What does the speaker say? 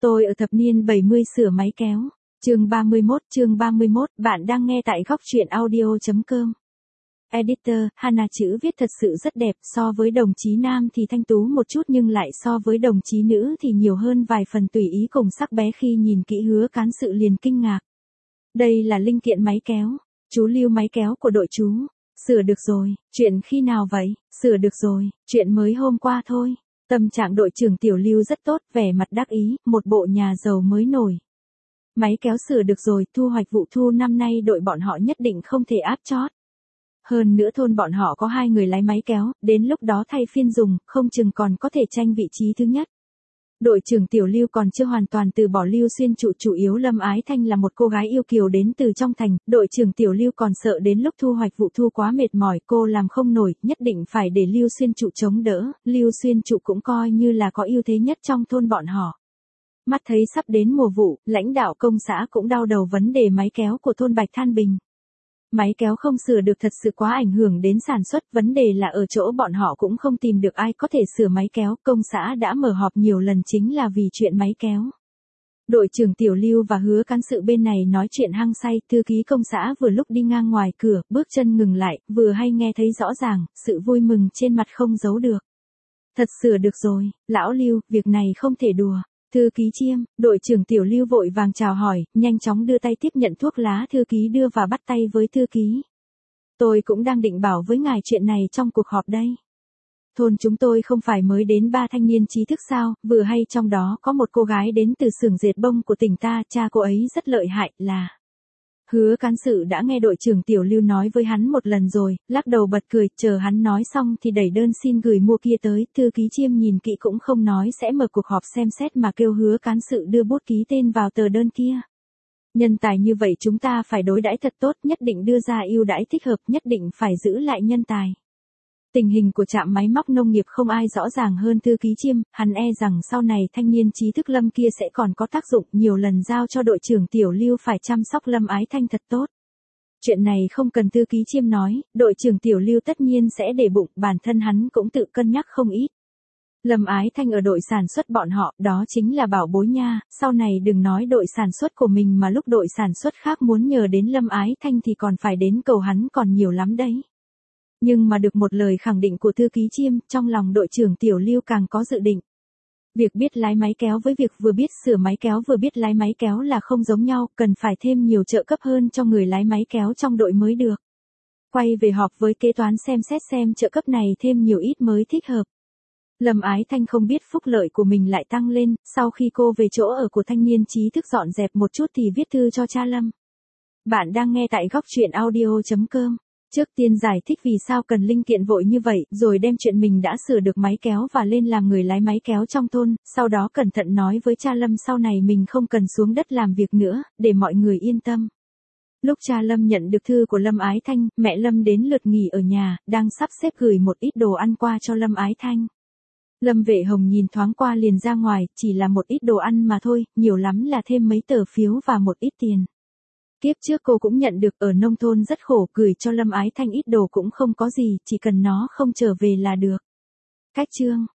Tôi ở thập niên 70 sửa máy kéo. Chương 31, bạn đang nghe tại góc truyện audio.com. Editor, Hana chữ viết thật sự rất đẹp, so với đồng chí nam thì thanh tú một chút nhưng lại so với đồng chí nữ thì nhiều hơn vài phần tùy ý cùng sắc bé. Khi nhìn kỹ Hứa Cán Sự liền kinh ngạc. Đây là linh kiện máy kéo. Chú lưu máy kéo của đội chú. Sửa được rồi, chuyện khi nào vậy? Sửa được rồi, chuyện mới hôm qua thôi. Tâm trạng đội trưởng Tiểu Lưu rất tốt, vẻ mặt đắc ý, một bộ nhà giàu mới nổi. Máy kéo sửa được rồi, thu hoạch vụ thu năm nay đội bọn họ nhất định không thể áp chót. Hơn nữa thôn bọn họ có 2 người lái máy kéo, đến lúc đó thay phiên dùng, không chừng còn có thể tranh vị trí thứ nhất. Đội trưởng Tiểu Lưu còn chưa hoàn toàn từ bỏ Lưu Xuyên Trụ, chủ yếu Lâm Ái Thanh là một cô gái yêu kiều đến từ trong thành, đội trưởng Tiểu Lưu còn sợ đến lúc thu hoạch vụ thu quá mệt mỏi, cô làm không nổi, nhất định phải để Lưu Xuyên Trụ chống đỡ. Lưu Xuyên Trụ cũng coi như là có ưu thế nhất trong thôn bọn họ. Mắt thấy sắp đến mùa vụ, lãnh đạo công xã cũng đau đầu vấn đề máy kéo của thôn Bạch Than Bình. Máy kéo không sửa được thật sự quá ảnh hưởng đến sản xuất, vấn đề là ở chỗ bọn họ cũng không tìm được ai có thể sửa máy kéo, công xã đã mở họp nhiều lần chính là vì chuyện máy kéo. Đội trưởng Tiểu Lưu và Hứa Cán Sự bên này nói chuyện hăng say, thư ký công xã vừa lúc đi ngang ngoài cửa, bước chân ngừng lại, vừa hay nghe thấy rõ ràng, sự vui mừng trên mặt không giấu được. Thật sửa được rồi, lão Lưu, việc này không thể đùa. Thư ký Chiêm, đội trưởng Tiểu Lưu vội vàng chào hỏi, nhanh chóng đưa tay tiếp nhận thuốc lá thư ký đưa và bắt tay với thư ký. Tôi cũng đang định bảo với ngài chuyện này trong cuộc họp đây. Thôn chúng tôi không phải mới đến 3 thanh niên trí thức sao, vừa hay trong đó có một cô gái đến từ xưởng dệt bông của tỉnh ta, cha cô ấy rất lợi hại, là... Hứa Cán Sự đã nghe đội trưởng Tiểu Lưu nói với hắn một lần rồi, lắc đầu bật cười, chờ hắn nói xong thì đẩy đơn xin gửi mua kia tới, thư ký Chiêm nhìn kỹ cũng không nói sẽ mở cuộc họp xem xét mà kêu Hứa Cán Sự đưa bút ký tên vào tờ đơn kia. Nhân tài như vậy chúng ta phải đối đãi thật tốt, nhất định đưa ra ưu đãi thích hợp, nhất định phải giữ lại nhân tài. Tình hình của trạm máy móc nông nghiệp không ai rõ ràng hơn thư ký Chiêm, hắn e rằng sau này thanh niên trí thức Lâm kia sẽ còn có tác dụng, nhiều lần giao cho đội trưởng Tiểu Lưu phải chăm sóc Lâm Ái Thanh thật tốt. Chuyện này không cần thư ký Chiêm nói, đội trưởng Tiểu Lưu tất nhiên sẽ để bụng, bản thân hắn cũng tự cân nhắc không ít. Lâm Ái Thanh ở đội sản xuất bọn họ, đó chính là bảo bối nha, sau này đừng nói đội sản xuất của mình mà lúc đội sản xuất khác muốn nhờ đến Lâm Ái Thanh thì còn phải đến cầu hắn còn nhiều lắm đấy. Nhưng mà được một lời khẳng định của thư ký Chiêm, trong lòng đội trưởng Tiểu Lưu càng có dự định. Việc biết lái máy kéo với việc vừa biết sửa máy kéo vừa biết lái máy kéo là không giống nhau, cần phải thêm nhiều trợ cấp hơn cho người lái máy kéo trong đội mới được. Quay về họp với kế toán xem xét xem trợ cấp này thêm nhiều ít mới thích hợp. Lâm Ái Thanh không biết phúc lợi của mình lại tăng lên, sau khi cô về chỗ ở của thanh niên trí thức dọn dẹp một chút thì viết thư cho cha Lâm. Bạn đang nghe tại góc truyện audio.com. Trước tiên giải thích vì sao cần linh kiện vội như vậy, rồi đem chuyện mình đã sửa được máy kéo và lên làm người lái máy kéo trong thôn, sau đó cẩn thận nói với cha Lâm sau này mình không cần xuống đất làm việc nữa, để mọi người yên tâm. Lúc cha Lâm nhận được thư của Lâm Ái Thanh, mẹ Lâm đến lượt nghỉ ở nhà, đang sắp xếp gửi một ít đồ ăn qua cho Lâm Ái Thanh. Lâm Vệ Hồng nhìn thoáng qua liền ra ngoài, chỉ là một ít đồ ăn mà thôi, nhiều lắm là thêm mấy tờ phiếu và một ít tiền. Kiếp trước cô cũng nhận được ở nông thôn rất khổ, gửi cho Lâm Ái Thanh ít đồ cũng không có gì, chỉ cần nó không trở về là được. Cách chương,